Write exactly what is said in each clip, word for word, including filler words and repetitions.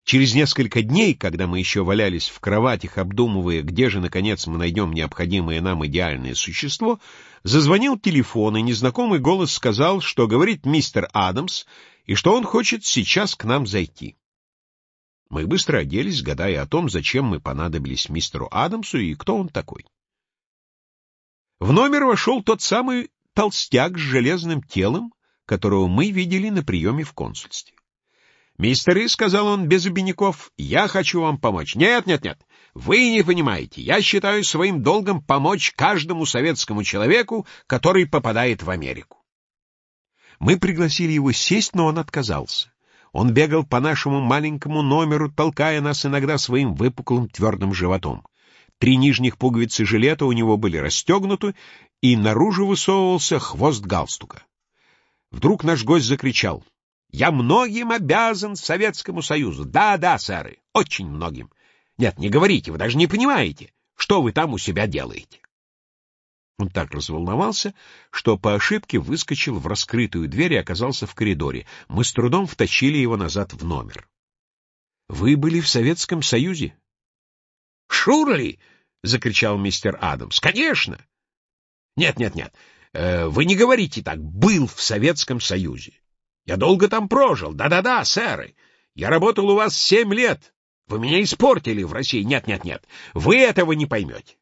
Через несколько дней, когда мы еще валялись в кроватях, обдумывая, где же, наконец, мы найдем необходимое нам идеальное существо, зазвонил телефон, и незнакомый голос сказал, что говорит мистер Адамс, и что он хочет сейчас к нам зайти. Мы быстро оделись, гадая о том, зачем мы понадобились мистеру Адамсу и кто он такой. В номер вошел тот самый толстяк с железным телом, которого мы видели на приеме в консульстве. «Мистеры», — сказал он без обиняков, — «я хочу вам помочь». «Нет, нет, нет, вы не понимаете. Я считаю своим долгом помочь каждому советскому человеку, который попадает в Америку». Мы пригласили его сесть, но он отказался. Он бегал по нашему маленькому номеру, толкая нас иногда своим выпуклым твердым животом. Три нижних пуговицы жилета у него были расстегнуты, и наружу высовывался хвост галстука. Вдруг наш гость закричал: «Я многим обязан Советскому Союзу. Да, да, сэры, очень многим. Нет, не говорите, вы даже не понимаете, что вы там у себя делаете». Он так разволновался, что по ошибке выскочил в раскрытую дверь и оказался в коридоре. Мы с трудом втащили его назад в номер. «Вы были в Советском Союзе?» «Шурли!» — закричал мистер Адамс. «Конечно!» «Нет, нет, нет, э, вы не говорите так. Был в Советском Союзе. Я долго там прожил. Да-да-да, сэры. Я работал у вас семь лет. Вы меня испортили в России. Нет-нет-нет. Вы этого не поймете».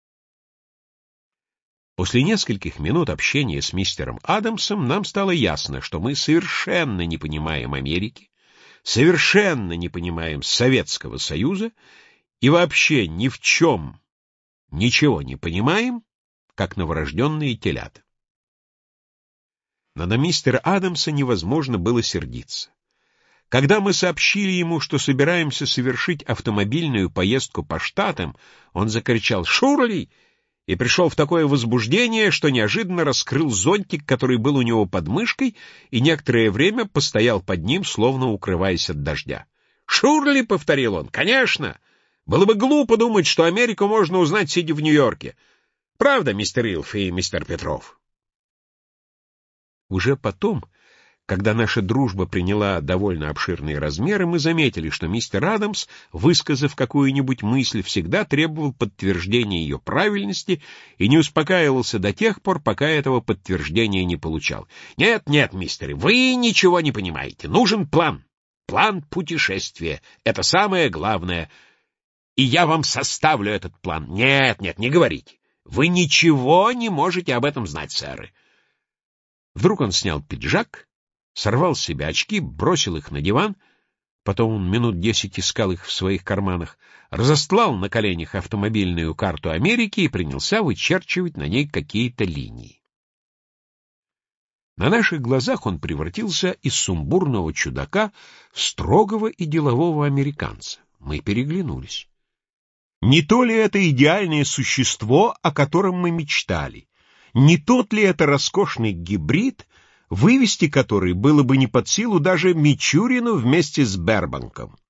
После нескольких минут общения с мистером Адамсом нам стало ясно, что мы совершенно не понимаем Америки, совершенно не понимаем Советского Союза и вообще ни в чем ничего не понимаем, как новорожденные телята. Но на мистера Адамса невозможно было сердиться. Когда мы сообщили ему, что собираемся совершить автомобильную поездку по Штатам, он закричал «Шурли!» и пришел в такое возбуждение, что неожиданно раскрыл зонтик, который был у него под мышкой, и некоторое время постоял под ним, словно укрываясь от дождя. «Шурли!» — повторил он. «Конечно! Было бы глупо думать, что Америку можно узнать, сидя в Нью-Йорке. Правда, мистер Илф и мистер Петров?» Уже потом, когда наша дружба приняла довольно обширные размеры, мы заметили, что мистер Адамс, высказав какую-нибудь мысль, всегда требовал подтверждения ее правильности и не успокаивался до тех пор, пока этого подтверждения не получал. «Нет, нет, мистеры, вы ничего не понимаете. Нужен план. План путешествия. Это самое главное. И я вам составлю этот план. Нет, нет, не говорите. Вы ничего не можете об этом знать, сэры». Вдруг он снял пиджак, сорвал с себя очки, бросил их на диван, потом он минут десять искал их в своих карманах, разостлал на коленях автомобильную карту Америки и принялся вычерчивать на ней какие-то линии. На наших глазах он превратился из сумбурного чудака в строгого и делового американца. Мы переглянулись. Не то ли это идеальное существо, о котором мы мечтали? Не тот ли это роскошный гибрид, вывести который было бы не под силу даже Мичурину вместе с Бербанком?